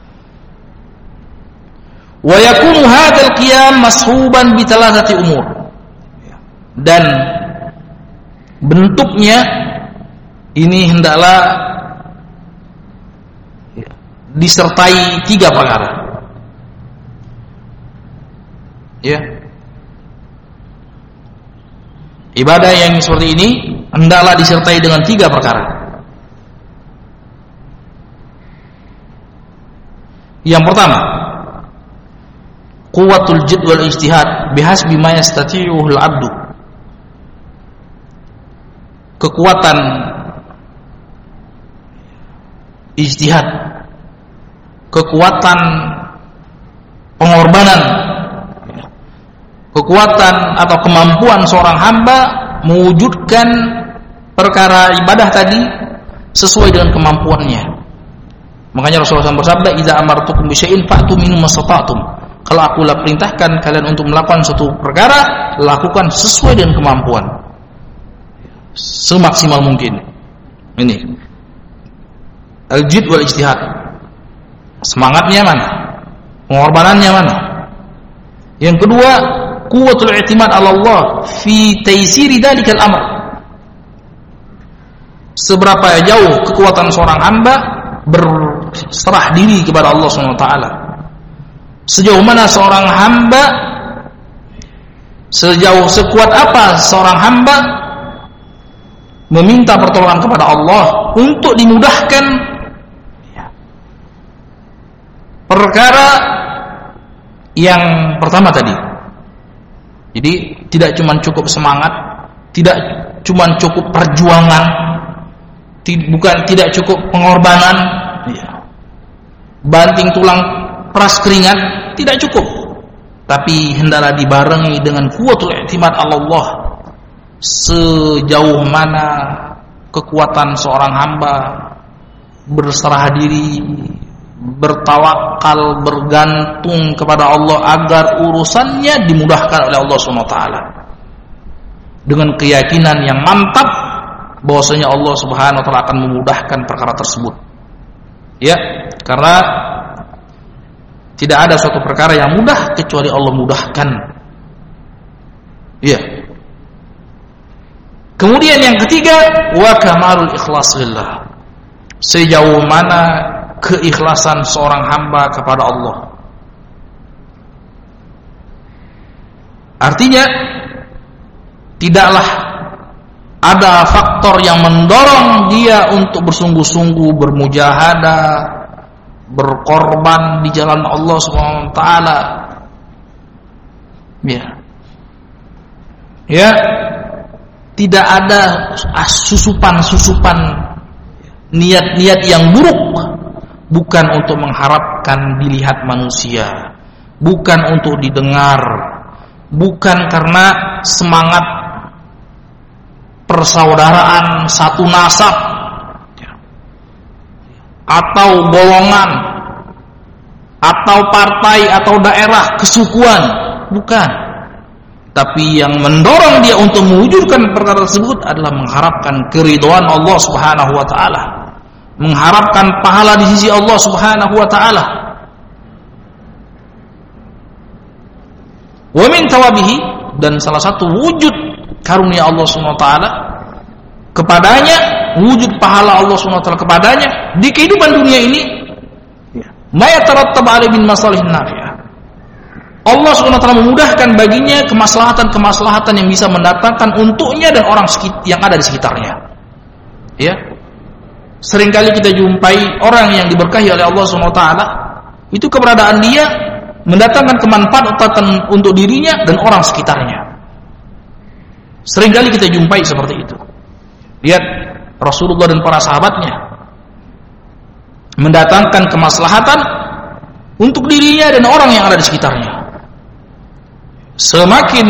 Wa yakunu hadzal qiyam mashuban bi thalathati umur. Ya. Dan bentuknya ini hendaklah ya, disertai tiga perkara. Ya. Ibadah yang seperti ini hendaklah disertai dengan tiga perkara. Yang pertama, quwwatul jidd wal ijtihad bihasbi ma yastati'uhu al-'abdu. Kekuatan ijtihad, kekuatan pengorbanan, kekuatan atau kemampuan seorang hamba mewujudkan perkara ibadah tadi sesuai dengan kemampuannya. Makanya Rasulullah shallallahu alaihi wasallam bersabda, "Idza amartukum bi syai'in fa'tu minhu mastata'tum." Kalau aku lah perintahkan kalian untuk melakukan suatu perkara, lakukan sesuai dengan kemampuan, semaksimal mungkin. Ini al-jid wal ijtihad. Semangatnya mana? Pengorbanannya mana? Yang kedua, quwwatul i'timad 'ala Allah fi taysiri dalikal amr. Seberapa jauh kekuatan seorang hamba berserah diri kepada Allah subhanahu wa taala. Sejauh mana seorang hamba, sejauh sekuat apa seorang hamba meminta pertolongan kepada Allah untuk dimudahkan perkara yang pertama tadi. Jadi tidak cuma cukup semangat, tidak cuma cukup perjuangan, bukan tidak cukup pengorbanan, banting tulang peras keringat, tidak cukup. Tapi hendaklah dibarengi dengan quwwatul i'timad 'ala Allah. Sejauh mana kekuatan seorang hamba berserah diri, bertawakal, bergantung kepada Allah agar urusannya dimudahkan oleh Allah subhanahu wa taala. Dengan keyakinan yang mantap bahwasanya Allah subhanahu wa taala akan memudahkan perkara tersebut. Ya, karena tidak ada suatu perkara yang mudah kecuali Allah mudahkan. Ya. Kemudian yang ketiga, wa kamalul ikhlas lillah. Sejauh mana keikhlasan seorang hamba kepada Allah. Artinya tidaklah ada faktor yang mendorong dia untuk bersungguh-sungguh bermujahadah, berkorban di jalan Allah subhanahu wa taala. Ya. Ya, tidak ada susupan-susupan niat-niat yang buruk, bukan untuk mengharapkan dilihat manusia, bukan untuk didengar, bukan karena semangat persaudaraan satu nasab atau golongan atau partai atau daerah kesukuan, bukan. Tapi yang mendorong dia untuk mewujudkan perkara tersebut adalah mengharapkan keridhaan Allah subhanahu wa ta'ala, mengharapkan pahala di sisi Allah subhanahu wa ta'ala. Wa min tawabihi, dan salah satu wujud karunia Allah subhanahu wa ta'ala kepadanya, wujud pahala Allah subhanahu wa ta'ala kepadanya di kehidupan dunia ini, ma yatarattab alaihi min masalihin nafi'ah. Allah subhanahu wa ta'ala memudahkan baginya kemaslahatan-kemaslahatan yang bisa mendatangkan untuknya dan orang yang ada di sekitarnya. Ya. Seringkali kita jumpai orang yang diberkahi oleh Allah subhanahu wa ta'ala, itu keberadaan dia mendatangkan kemanfaatan untuk dirinya dan orang sekitarnya. Seringkali kita jumpai seperti itu. Lihat Rasulullah dan para sahabatnya mendatangkan kemaslahatan untuk dirinya dan orang yang ada di sekitarnya. Semakin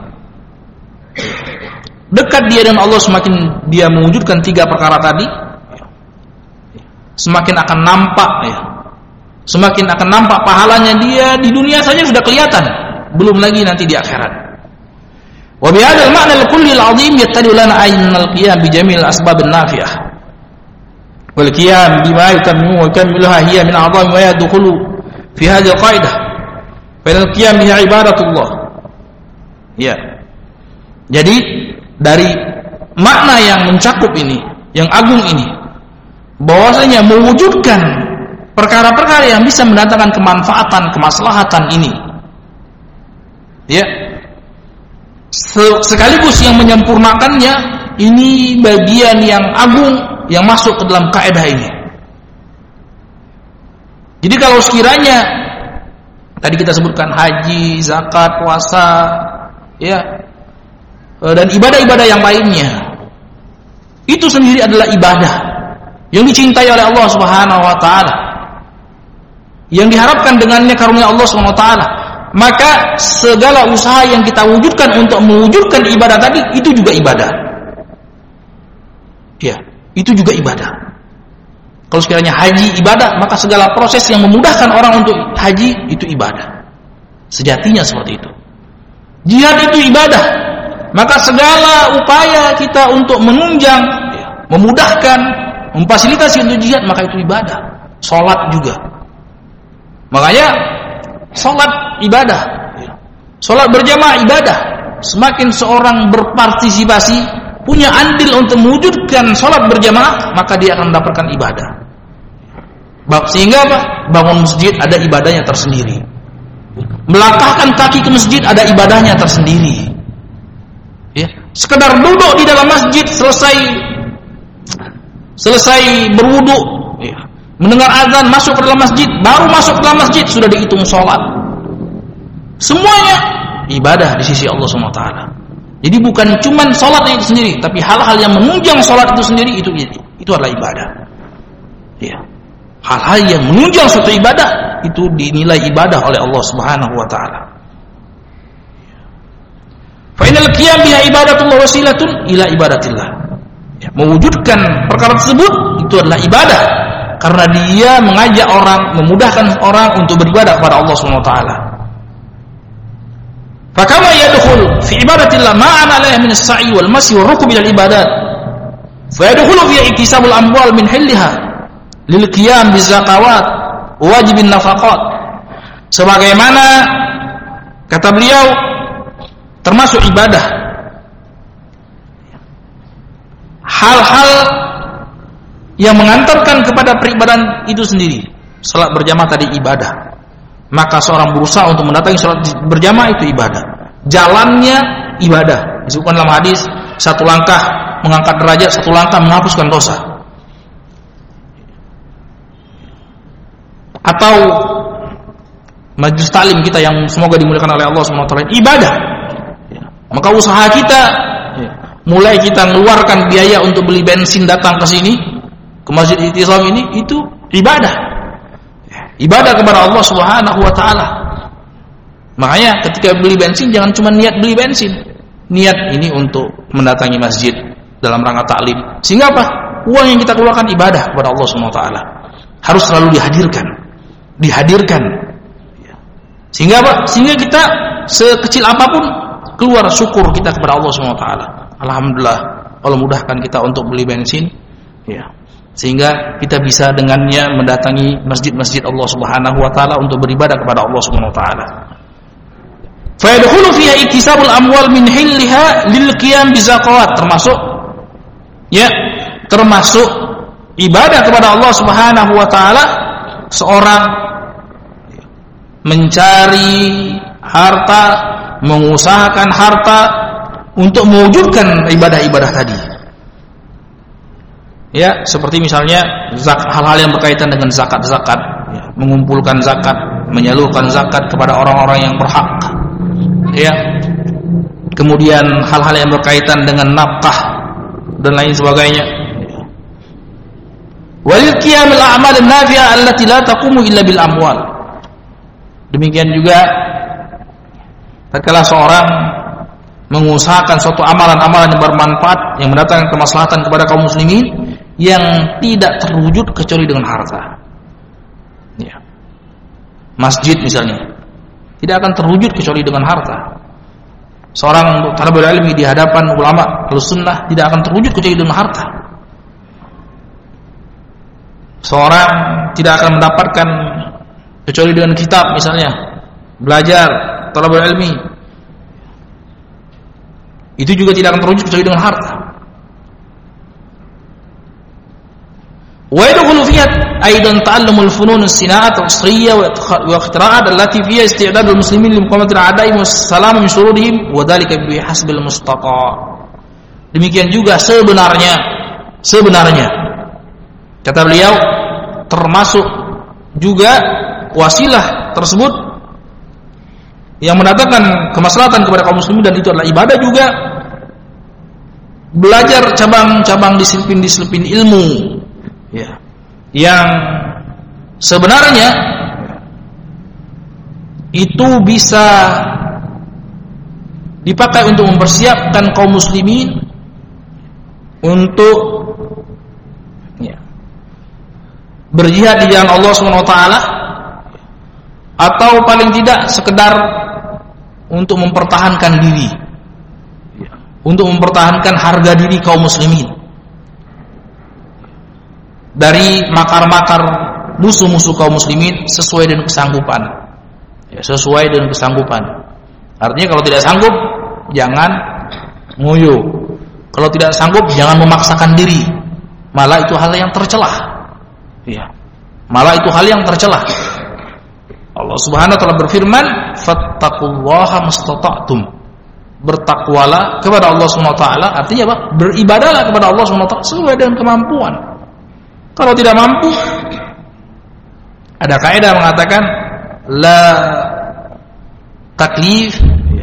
dekat dia dengan Allah, semakin dia mewujudkan tiga perkara tadi, semakin akan nampak ya, semakin akan nampak pahalanya dia di dunia saja sudah kelihatan, belum lagi nanti di akhirat. Wa bi hadzal ma'na al-kulli al-'azim yattadi lana ayna al-qiyam bi jamil asbab an-nafi'ah wal qiyam bima yutammu wa kamiluha hiya min a'zami ma yadkhulu fi hadhihi al-qa'idah fa al-qiyam biha ibadatullah. Ya. Jadi dari makna yang mencakup ini, yang agung ini, bahwasanya mewujudkan perkara-perkara yang bisa mendatangkan kemanfaatan, kemaslahatan ini, ya, sekaligus yang menyempurnakannya, ini bagian yang agung yang masuk ke dalam kaidah ini. Jadi kalau sekiranya tadi kita sebutkan haji, zakat, puasa, ya, dan ibadah-ibadah yang lainnya, itu sendiri adalah ibadah, yang dicintai oleh Allah Subhanahu wa taala, yang diharapkan dengannya karunia Allah Subhanahu wa taala, maka segala usaha yang kita wujudkan untuk mewujudkan ibadah tadi itu juga ibadah. Ya, itu juga ibadah. Kalau sekiranya haji ibadah, maka segala proses yang memudahkan orang untuk haji itu ibadah. Sejatinya seperti itu. Jihad itu ibadah. Maka segala upaya kita untuk menunjang, memudahkan, memfasilitasi untuk jihad, maka itu ibadah. Salat juga. Makanya salat ibadah. Salat berjamaah ibadah. Semakin seorang berpartisipasi, punya andil untuk mewujudkan salat berjamaah, maka dia akan mendapatkan ibadah. Sehingga apa? Bangun masjid ada ibadahnya tersendiri. Melangkahkan kaki ke masjid ada ibadahnya tersendiri. Ya, sekedar duduk di dalam masjid selesai selesai berwudu, ya, mendengar azan masuk ke dalam masjid, baru masuk ke dalam masjid sudah dihitung sholat. Semuanya ibadah di sisi Allah Subhanahu wa taala. Jadi bukan cuma sholatnya itu sendiri, tapi hal-hal yang menunjang sholat itu sendiri itu itu adalah ibadah. Ya. Hal-hal yang menunjang suatu ibadah itu dinilai ibadah oleh Allah Subhanahu wa taala. Fa inal qiyam biha ibadatullah wasilatun ila ibadatillah. Ya, mewujudkan perkara tersebut itu adalah ibadah karena dia mengajak orang, memudahkan orang untuk beribadah kepada Allah Subhanahu wa taala. Fa kama yadkhul fi ibadatillah ma'ana la min as-sa'i wal masyi wal rukub ila al-ibadat. Fa yadkhulu fi iktisabul amwal min hilliha lil qiyam bizakawat wajibin nafaqat. Sebagaimana kata beliau termasuk ibadah hal-hal yang mengantarkan kepada peribadahan itu sendiri. Salat berjamaah tadi ibadah, maka seorang berusaha untuk mendatangi salat berjamaah itu ibadah. Jalannya ibadah. Disebutkan dalam hadis, satu langkah mengangkat derajat, satu langkah menghapuskan dosa. Atau majlis taklim kita yang semoga dimuliakan oleh Allah Subhanahu wa taala ibadah. Maka usaha kita, mulai kita mengeluarkan biaya untuk beli bensin datang ke sini, ke Masjid I'tisam ini, itu ibadah. Ibadah kepada Allah Subhanahu wa taala. Makanya ketika beli bensin jangan cuma niat beli bensin. Niat ini untuk mendatangi masjid dalam rangka taklim. Sehingga apa? Uang yang kita keluarkan ibadah kepada Allah Subhanahu wa taala. Harus selalu dihadirkan. Dihadirkan. Sehingga apa? Sehingga kita sekecil apapun keluar syukur kita kepada Allah Subhanahu wa taala. Alhamdulillah Allah mudahkan kita untuk beli bensin, ya. Sehingga kita bisa dengannya mendatangi masjid-masjid Allah Subhanahu wa taala untuk beribadah kepada Allah Subhanahu wa taala. Fa yadkhulu fiha iktisabul amwal min hilliha lil qiyam bi zakawat, termasuk ya, termasuk ibadah kepada Allah Subhanahu wa taala seorang mencari harta, mengusahakan harta untuk mewujudkan ibadah-ibadah tadi. Ya, seperti misalnya zak, hal-hal yang berkaitan dengan zakat-zakat, ya, mengumpulkan zakat, menyalurkan zakat kepada orang-orang yang berhak. Ya. Kemudian hal-hal yang berkaitan dengan nafkah dan lain sebagainya. Wal qiyamul a'mal an-nafi'ah allati la taqumu illa bil amwal. Demikian juga tatkala seorang mengusahakan suatu amalan-amalan yang bermanfaat yang mendatangkan kemaslahatan kepada kaum muslimin yang tidak terwujud kecuali dengan harta. Ya. Masjid misalnya tidak akan terwujud kecuali dengan harta. Seorang untuk talabul ilmi di hadapan ulama Ahlussunnah tidak akan terwujud kecuali dengan harta. Seorang tidak akan mendapatkan kecuali dengan kitab misalnya, belajar talabul ilmi. Itu juga tidak akan terwujud kecuali dengan harta. Wa yadkhulu fiha aidan ta'allumul funun as-sina'at al-asriyah wa ikhtira'at allati fiha isti'dadul muslimin li muqamatil a'da'i wa salam min shururihim wa dhalika bi hasbil mustaqa. Demikian juga sebenarnya sebenarnya kata beliau termasuk juga wasilah tersebut yang mendatangkan kemaslahatan kepada kaum muslimin, dan itu adalah ibadah juga, belajar cabang-cabang disiplin-disiplin ilmu, ya, yang sebenarnya itu bisa dipakai untuk mempersiapkan kaum muslimin untuk ya, berjihad di jalan Allah subhanahu wa taala, atau paling tidak sekedar untuk mempertahankan diri, untuk mempertahankan harga diri kaum muslimin dari makar-makar musuh-musuh kaum muslimin sesuai dengan kesanggupan, ya, sesuai dengan kesanggupan. Artinya kalau tidak sanggup jangan ngoyo, kalau tidak sanggup jangan memaksakan diri, malah itu hal yang tercelah, ya, malah itu hal yang tercelah. Allah Subhanahu wa taala berfirman, fattaqullaha mastata'tum. Bertakwalah kepada Allah Subhanahu wa taala, artinya apa? Beribadahlah kepada Allah Subhanahu wa taala sesuai dengan kemampuan. Kalau tidak mampu, ada kaidah mengatakan la taklif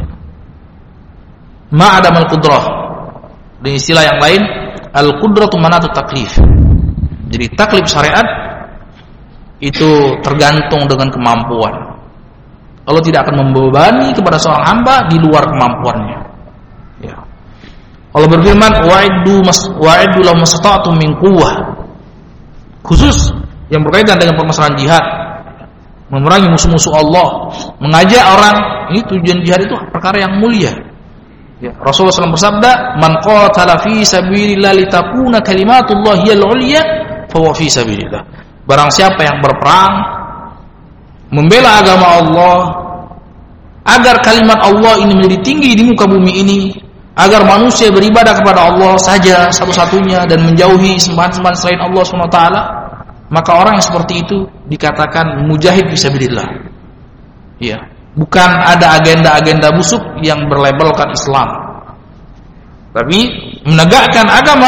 ma adamal qudrah. Di istilah yang lain, al qudratu manatu taklif. Jadi taklif syariat itu tergantung dengan kemampuan. Allah tidak akan membebani kepada seorang hamba di luar kemampuannya. Ya. Allah berfirman, wa'iddu mas wa'iddu lahum mastata'tum min quwwah. Khusus yang berkaitan dengan permasalahan jihad, memerangi musuh-musuh Allah, mengajak orang, ini tujuan jihad itu perkara yang mulia. Ya. Rasulullah shallallahu alaihi wasallam bersabda, man qatala fi sabilillah litakuna kalimatullahi al-'ulya fa huwa fi sabilillah. Barang siapa yang berperang membela agama Allah agar kalimat Allah ini menjadi tinggi di muka bumi ini, agar manusia beribadah kepada Allah saja satu-satunya dan menjauhi sembahan-sembahan selain Allah subhanahu wa taala, maka orang yang seperti itu dikatakan mujahid fisabilillah. Ya, bukan ada agenda-agenda busuk yang berlabelkan Islam, tapi menegakkan agama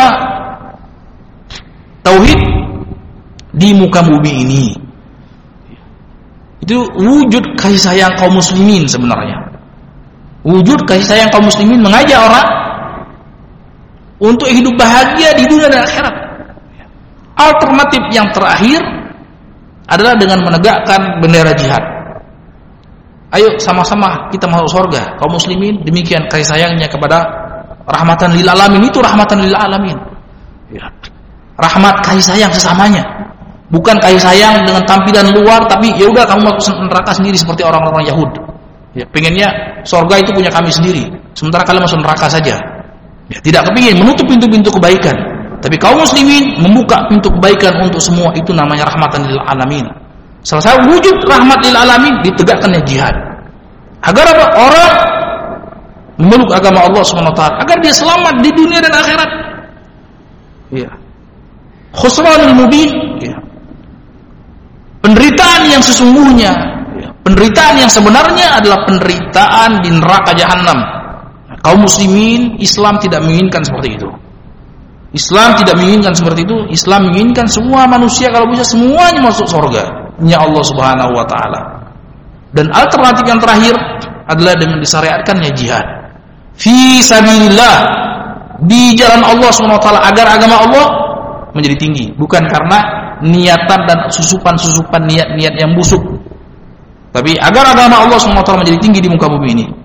tauhid di muka bumi ini. Itu wujud kasih sayang kaum muslimin sebenarnya. Wujud kasih sayang kaum muslimin mengajak orang untuk hidup bahagia di dunia dan akhirat. Alternatif yang terakhir adalah dengan menegakkan bendera jihad. Ayo sama-sama kita masuk surga. Kaum muslimin demikian kasih sayangnya kepada rahmatan lil alamin. Itu rahmatan lil alamin. Ya. Rahmat kasih sayang sesamanya. Bukan kasih sayang dengan tampilan luar, tapi ya udah kamu masuk neraka sendiri seperti orang-orang Yahudi. Ya, pengennya surga itu punya kami sendiri, sementara kalian masuk neraka saja. Ya, tidak kepingin menutup pintu-pintu kebaikan. Tapi kaum muslimin membuka pintu kebaikan untuk semua, itu namanya rahmatan lil alamin. Salah satu wujud rahmat lil alamin ditegakkannya jihad. Agar apa? Orang memeluk agama Allah subhanahu wa taala, agar dia selamat di dunia dan akhirat. Ya. Khusranul mubin, ya. Penderitaan yang sesungguhnya, ya. Penderitaan yang sebenarnya adalah penderitaan di neraka jahanam. Nah, kaum muslimin, Islam tidak menginginkan seperti itu. Islam tidak menginginkan seperti itu. Islam menginginkan semua manusia kalau bisa semuanya masuk surga-Nya Allah Subhanahu wa taala. Dan alternatif yang terakhir adalah dengan disyariatkannya jihad fi sabilillah, di jalan Allah Subhanahu wa taala, agar agama Allah menjadi tinggi, bukan karena niatan dan susupan-susupan niat-niat yang busuk, tapi agar agama Allah subhanahu wa taala menjadi tinggi di muka bumi ini.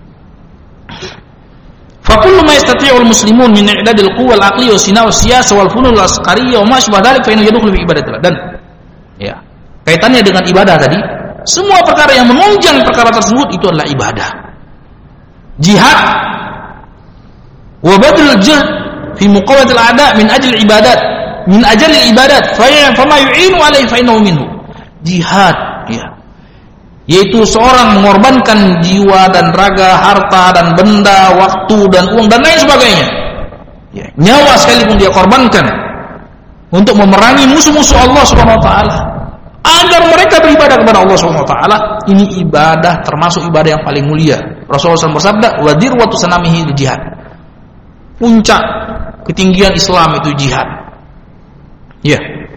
Fa kullu ma yastati'ul muslimun min i'dadil quwwal aqliyah wa sina' wa siyasah wal funul asqariyah wa ma syabah dzalik fa innahu yadkhulu fi ibadatillah. Dan ya, kaitannya dengan ibadah tadi, semua perkara yang menunjang perkara tersebut itu adalah ibadah. Jihad wa badlul jahd fi muqawatil a'da min ajli ibadat min ajli ibadat fa ma yu'inu alaihi fa innahu minhu. Jihad, ya, yaitu seorang mengorbankan jiwa dan raga, harta dan benda, waktu dan uang dan lain sebagainya, ya, nyawa sekalipun dia korbankan untuk memerangi musuh-musuh Allah subhanahu wa ta'ala agar mereka beribadah kepada Allah subhanahu wa ta'ala. Ini ibadah, termasuk ibadah yang paling mulia. Rasulullah shallallahu alaihi wasallam bersabda, wa dirwatu sanamihi jihad. Puncak ketinggian Islam itu jihad. Ya.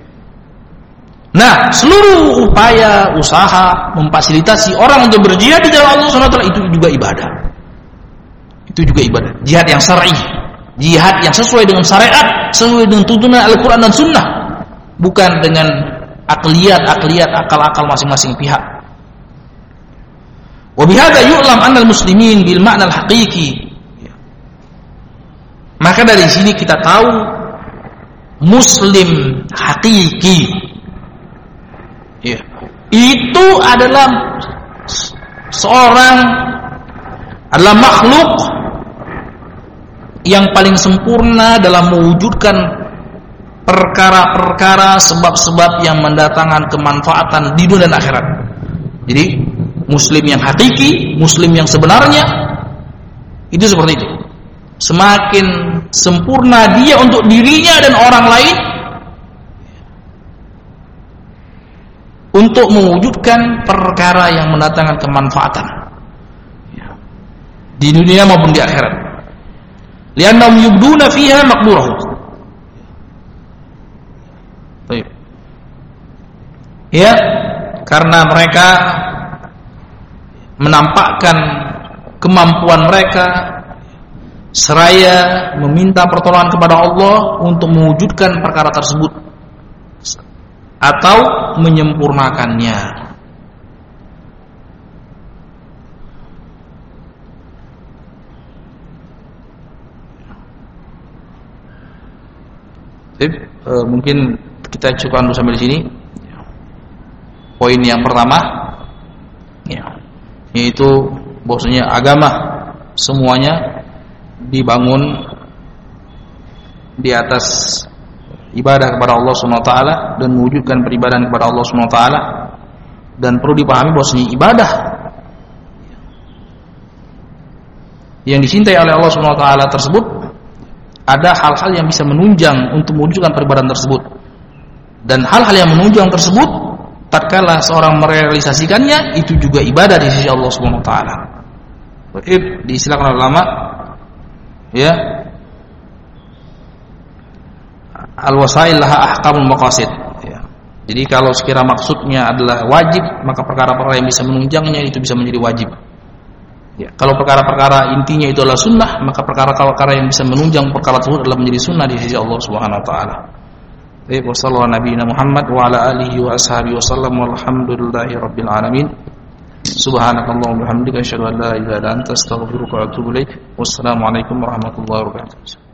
Nah, seluruh upaya, usaha memfasilitasi orang untuk berjihad di jalan Allah subhanahu wa taala itu juga ibadah. Itu juga ibadah. Jihad yang syar'i, jihad yang sesuai dengan syariat, sesuai dengan tuntunan Al-Qur'an dan Sunnah. bukan dengan akliyat-akliyat akal-akal masing-masing pihak. Wa bihadza yu'lam anna al-muslimin bil ma'na al-haqiqi. Maka dari sini kita tahu muslim hakiki, ya, itu adalah seorang adalah makhluk yang paling sempurna dalam mewujudkan perkara-perkara sebab-sebab yang mendatangkan kemanfaatan di dunia dan akhirat. Jadi muslim yang hakiki, muslim yang sebenarnya itu seperti itu. Semakin sempurna dia untuk dirinya dan orang lain untuk mewujudkan perkara yang mendatangkan kemanfaatan di dunia maupun di akhirat. Li'annahum yubduna fiha maqdurahu. Baik. Ya, karena mereka menampakkan kemampuan mereka seraya meminta pertolongan kepada Allah untuk mewujudkan perkara tersebut atau menyempurnakannya. Jadi, e, mungkin kita cukupkan dulu sampai di sini. Poin yang pertama, ya, yaitu bahwasanya agama semuanya dibangun di atas ibadah kepada Allah Subhanahu wa taala dan mewujudkan peribadahan kepada Allah Subhanahu wa taala, dan perlu dipahami bahwasanya ibadah yang dicintai oleh Allah Subhanahu wa taala tersebut ada hal-hal yang bisa menunjang untuk mewujudkan peribadahan tersebut, dan hal-hal yang menunjang tersebut tatkala seorang merealisasikannya itu juga ibadah di sisi Allah Subhanahu wa taala. Baik, disilakan ulama ya, al-wasail laha ahkamul maqasid, ya. Jadi kalau sekira maksudnya adalah wajib, maka perkara-perkara yang bisa menunjangnya itu bisa menjadi wajib, ya. Kalau perkara-perkara intinya itu adalah sunnah, maka perkara-perkara yang bisa menunjang perkara tersebut adalah menjadi sunnah di sisi Allah Subhanahu wa taala. Baik, wassallallahu nabiyina Muhammad wa ala alihi wa ashabihi wasallam walhamdulillahi rabbil alamin. Subhanakallahumma wa bihamdika asyhadu an la ilaha illa anta astaghfiruka wa atubu ilaik. Wassalamu alaikum warahmatullahi wabarakatuh.